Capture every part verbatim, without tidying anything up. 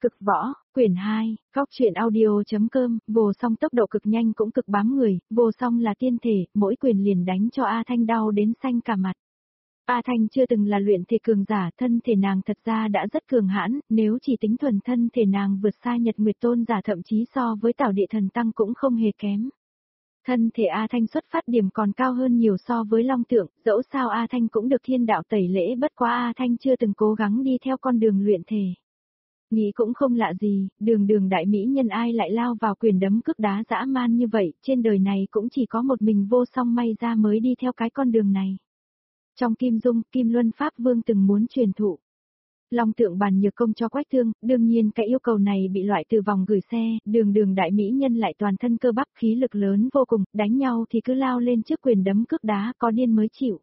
Cực võ, quyển hai, góc truyện audio.com, vô song tốc độ cực nhanh cũng cực bám người, vô song là tiên thể, mỗi quyền liền đánh cho A Thanh đau đến xanh cả mặt. A Thanh chưa từng là luyện thể cường giả, thân thể nàng thật ra đã rất cường hãn, nếu chỉ tính thuần thân thể nàng vượt xa Nhật Nguyệt Tôn giả thậm chí so với Tảo Địa Thần Tăng cũng không hề kém. Thân thể A Thanh xuất phát điểm còn cao hơn nhiều so với Long Tượng, dẫu sao A Thanh cũng được thiên đạo tẩy lễ, bất quá A Thanh chưa từng cố gắng đi theo con đường luyện thể. Nghĩ cũng không lạ gì, đường đường đại mỹ nhân ai lại lao vào quyền đấm cước đá dã man như vậy, trên đời này cũng chỉ có một mình vô song may ra mới đi theo cái con đường này. Trong Kim Dung, Kim Luân Pháp Vương từng muốn truyền thụ Long Tượng bàn nhược công cho Quách Thương, đương nhiên cái yêu cầu này bị loại từ vòng gửi xe, đường đường đại mỹ nhân lại toàn thân cơ bắp khí lực lớn vô cùng, đánh nhau thì cứ lao lên trước quyền đấm cước đá, có điên mới chịu.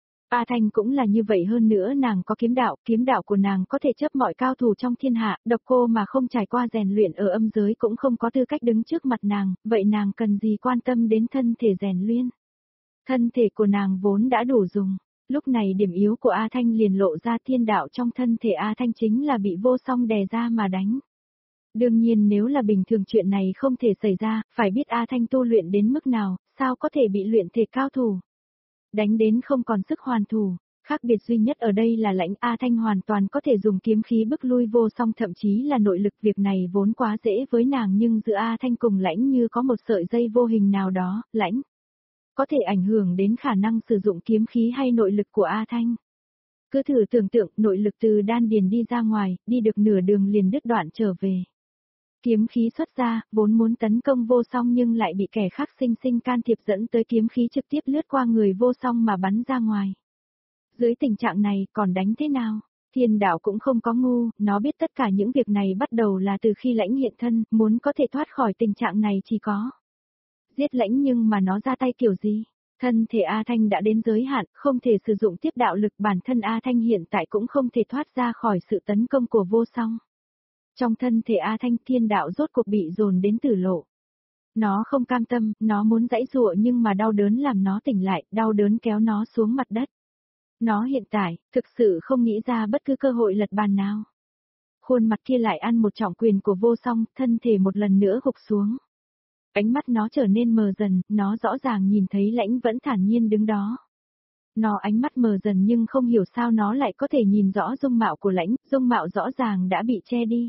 A Thanh cũng là như vậy, hơn nữa nàng có kiếm đạo, kiếm đạo của nàng có thể chấp mọi cao thủ trong thiên hạ, độc cô mà không trải qua rèn luyện ở âm giới cũng không có tư cách đứng trước mặt nàng, vậy nàng cần gì quan tâm đến thân thể rèn luyện. Thân thể của nàng vốn đã đủ dùng. Lúc này điểm yếu của A Thanh liền lộ ra, thiên đạo trong thân thể A Thanh chính là bị vô song đè ra mà đánh. Đương nhiên nếu là bình thường chuyện này không thể xảy ra, phải biết A Thanh tu luyện đến mức nào, sao có thể bị luyện thể cao thủ. Đánh đến không còn sức hoàn thủ, khác biệt duy nhất ở đây là Lãnh A Thanh hoàn toàn có thể dùng kiếm khí bức lui vô song, thậm chí là nội lực, việc này vốn quá dễ với nàng, nhưng giữa A Thanh cùng Lãnh như có một sợi dây vô hình nào đó, Lãnh có thể ảnh hưởng đến khả năng sử dụng kiếm khí hay nội lực của A Thanh. Cứ thử tưởng tượng, nội lực từ đan điền đi ra ngoài, đi được nửa đường liền đứt đoạn trở về. Kiếm khí xuất ra, vốn muốn tấn công vô song nhưng lại bị kẻ khác sinh sinh can thiệp, dẫn tới kiếm khí trực tiếp lướt qua người vô song mà bắn ra ngoài. Dưới tình trạng này, còn đánh thế nào? Thiên đạo cũng không có ngu, nó biết tất cả những việc này bắt đầu là từ khi Lãnh hiện thân, muốn có thể thoát khỏi tình trạng này chỉ có giết Lãnh, nhưng mà nó ra tay kiểu gì? Thân thể A Thanh đã đến giới hạn, không thể sử dụng tiếp đạo lực, bản thân A Thanh hiện tại cũng không thể thoát ra khỏi sự tấn công của vô song. Trong thân thể A Thanh, thiên đạo rốt cuộc bị dồn đến tử lộ. Nó không cam tâm, nó muốn giãy giụa nhưng mà đau đớn làm nó tỉnh lại, đau đớn kéo nó xuống mặt đất. Nó hiện tại, thực sự không nghĩ ra bất cứ cơ hội lật bàn nào. Khuôn mặt kia lại ăn một trọng quyền của vô song, thân thể một lần nữa gục xuống. Ánh mắt nó trở nên mờ dần, nó rõ ràng nhìn thấy Lãnh vẫn thản nhiên đứng đó. Nó ánh mắt mờ dần nhưng không hiểu sao nó lại có thể nhìn rõ dung mạo của Lãnh, dung mạo rõ ràng đã bị che đi.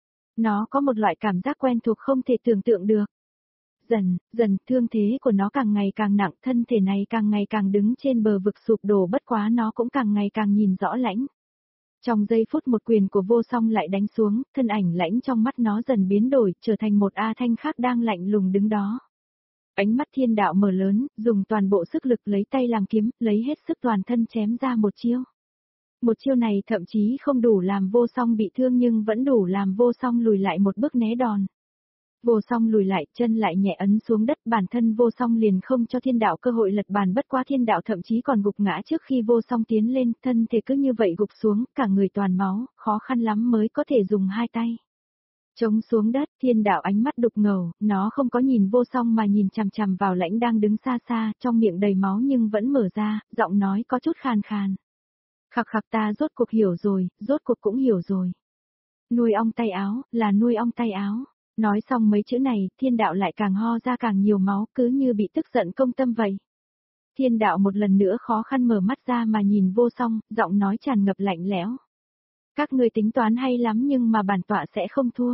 Nó có một loại cảm giác quen thuộc không thể tưởng tượng được. Dần, dần, thương thế của nó càng ngày càng nặng, thân thể này càng ngày càng đứng trên bờ vực sụp đổ, bất quá nó cũng càng ngày càng nhìn rõ Lãnh. Trong giây phút một quyền của vô song lại đánh xuống, thân ảnh Lãnh trong mắt nó dần biến đổi, trở thành một A Thanh khác đang lạnh lùng đứng đó. Ánh mắt thiên đạo mở lớn, dùng toàn bộ sức lực lấy tay làm kiếm, lấy hết sức toàn thân chém ra một chiêu. Một chiêu này thậm chí không đủ làm vô song bị thương nhưng vẫn đủ làm vô song lùi lại một bước né đòn. Vô song lùi lại, chân lại nhẹ ấn xuống đất, bản thân vô song liền không cho thiên đạo cơ hội lật bàn, bất quá thiên đạo thậm chí còn gục ngã trước khi vô song tiến lên, thân thể cứ như vậy gục xuống, cả người toàn máu, khó khăn lắm mới có thể dùng hai tay chống xuống đất. Thiên đạo ánh mắt đục ngầu, nó không có nhìn vô song mà nhìn chằm chằm vào Lãnh đang đứng xa xa, trong miệng đầy máu nhưng vẫn mở ra, giọng nói có chút khàn khàn. Khặc khặc, ta rốt cuộc hiểu rồi, rốt cuộc cũng hiểu rồi. Nuôi ong tay áo, là nuôi ong tay áo. Nói xong mấy chữ này, thiên đạo lại càng ho ra càng nhiều máu, cứ như bị tức giận công tâm vậy. Thiên đạo một lần nữa khó khăn mở mắt ra mà nhìn vô song, giọng nói tràn ngập lạnh lẽo. Các ngươi tính toán hay lắm nhưng mà bản tọa sẽ không thua.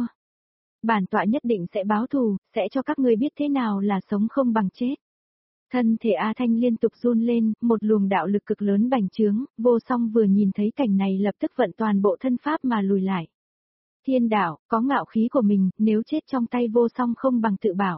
Bản tọa nhất định sẽ báo thù, sẽ cho các ngươi biết thế nào là sống không bằng chết. Thân thể A Thanh liên tục run lên, một luồng đạo lực cực lớn bành trướng, vô song vừa nhìn thấy cảnh này lập tức vận toàn bộ thân pháp mà lùi lại. Thiên đạo, có ngạo khí của mình, nếu chết trong tay vô song không bằng tự bảo.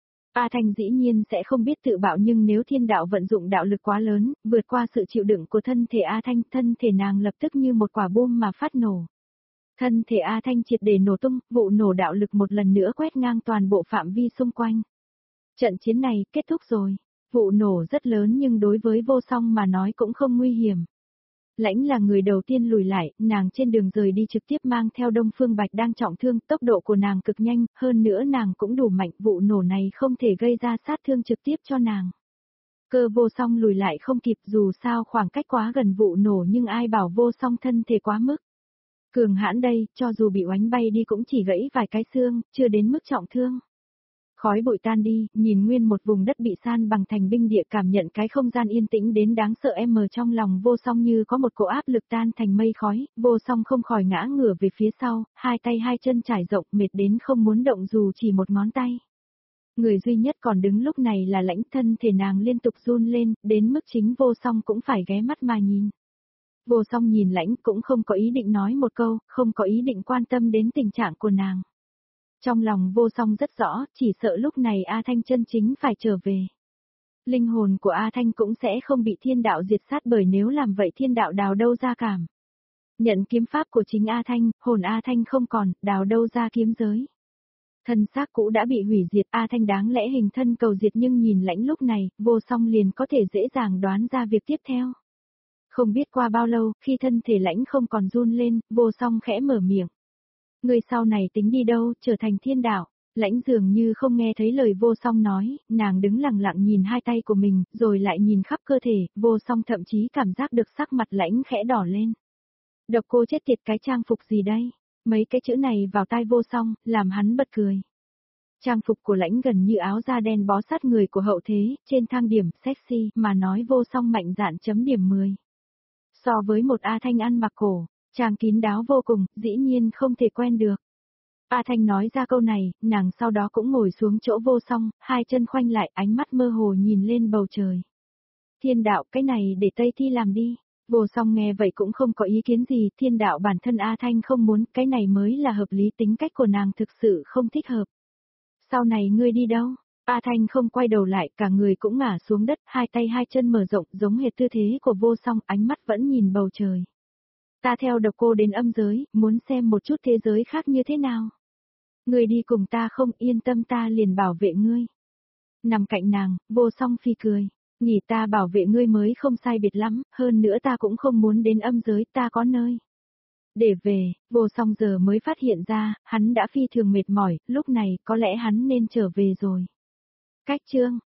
A Thanh dĩ nhiên sẽ không biết tự bảo, nhưng nếu thiên đạo vận dụng đạo lực quá lớn, vượt qua sự chịu đựng của thân thể A Thanh, thân thể nàng lập tức như một quả bom mà phát nổ. Thân thể A Thanh triệt để nổ tung, vụ nổ đạo lực một lần nữa quét ngang toàn bộ phạm vi xung quanh. Trận chiến này kết thúc rồi. Vụ nổ rất lớn nhưng đối với vô song mà nói cũng không nguy hiểm. Lãnh là người đầu tiên lùi lại, nàng trên đường rời đi trực tiếp mang theo Đông Phương Bạch đang trọng thương, tốc độ của nàng cực nhanh, hơn nữa nàng cũng đủ mạnh, vụ nổ này không thể gây ra sát thương trực tiếp cho nàng. Cơ vô song lùi lại không kịp, dù sao khoảng cách quá gần vụ nổ, nhưng ai bảo vô song thân thể quá mức. Cường hãn đây, cho dù bị oánh bay đi cũng chỉ gãy vài cái xương, chưa đến mức trọng thương. Khói bụi tan đi, nhìn nguyên một vùng đất bị san bằng thành binh địa, cảm nhận cái không gian yên tĩnh đến đáng sợ em mờ trong lòng Vô Song như có một cỗ áp lực tan thành mây khói, Vô Song không khỏi ngã ngửa về phía sau, hai tay hai chân trải rộng mệt đến không muốn động dù chỉ một ngón tay. Người duy nhất còn đứng lúc này là Lãnh, thân thể nàng liên tục run lên, đến mức chính Vô Song cũng phải ghé mắt mà nhìn. Vô Song nhìn Lãnh cũng không có ý định nói một câu, không có ý định quan tâm đến tình trạng của nàng. Trong lòng Vô Song rất rõ, chỉ sợ lúc này A Thanh chân chính phải trở về. Linh hồn của A Thanh cũng sẽ không bị thiên đạo diệt sát, bởi nếu làm vậy thiên đạo đào đâu ra cảm. Nhận kiếm pháp của chính A Thanh, hồn A Thanh không còn, đào đâu ra kiếm giới. Thân xác cũ đã bị hủy diệt, A Thanh đáng lẽ hình thân cầu diệt, nhưng nhìn Lãnh lúc này, Vô Song liền có thể dễ dàng đoán ra việc tiếp theo. Không biết qua bao lâu, khi thân thể Lãnh không còn run lên, Vô Song khẽ mở miệng. Người sau này tính đi đâu, trở thành thiên đạo. Lãnh dường như không nghe thấy lời Vô Song nói, nàng đứng lặng lặng nhìn hai tay của mình, rồi lại nhìn khắp cơ thể, Vô Song thậm chí cảm giác được sắc mặt Lãnh khẽ đỏ lên. Độc cô chết tiệt, cái trang phục gì đây? Mấy cái chữ này vào tai Vô Song, làm hắn bật cười. Trang phục của Lãnh gần như áo da đen bó sát người của hậu thế, trên thang điểm sexy mà nói Vô Song mạnh dạn chấm điểm mười. So với một A Thanh ăn mặc cổ, trang kín đáo vô cùng, dĩ nhiên không thể quen được. A Thanh nói ra câu này, nàng sau đó cũng ngồi xuống chỗ Vô Song, hai chân khoanh lại, ánh mắt mơ hồ nhìn lên bầu trời. Thiên đạo, cái này để Tây Thi làm đi. Vô Song nghe vậy cũng không có ý kiến gì, thiên đạo bản thân A Thanh không muốn, cái này mới là hợp lý, tính cách của nàng thực sự không thích hợp. Sau này ngươi đi đâu? A Thanh không quay đầu lại, cả người cũng ngả xuống đất, hai tay hai chân mở rộng giống hệt tư thế của Vô Song, ánh mắt vẫn nhìn bầu trời. Ta theo độc cô đến âm giới, muốn xem một chút thế giới khác như thế nào. Ngươi đi cùng ta không, yên tâm, ta liền bảo vệ ngươi. Nằm cạnh nàng, Vô Song phi cười. Nghỉ ta bảo vệ ngươi mới không sai biệt lắm, hơn nữa ta cũng không muốn đến âm giới, ta có nơi để về. Vô Song giờ mới phát hiện ra, hắn đã phi thường mệt mỏi, lúc này có lẽ hắn nên trở về rồi. Cách chương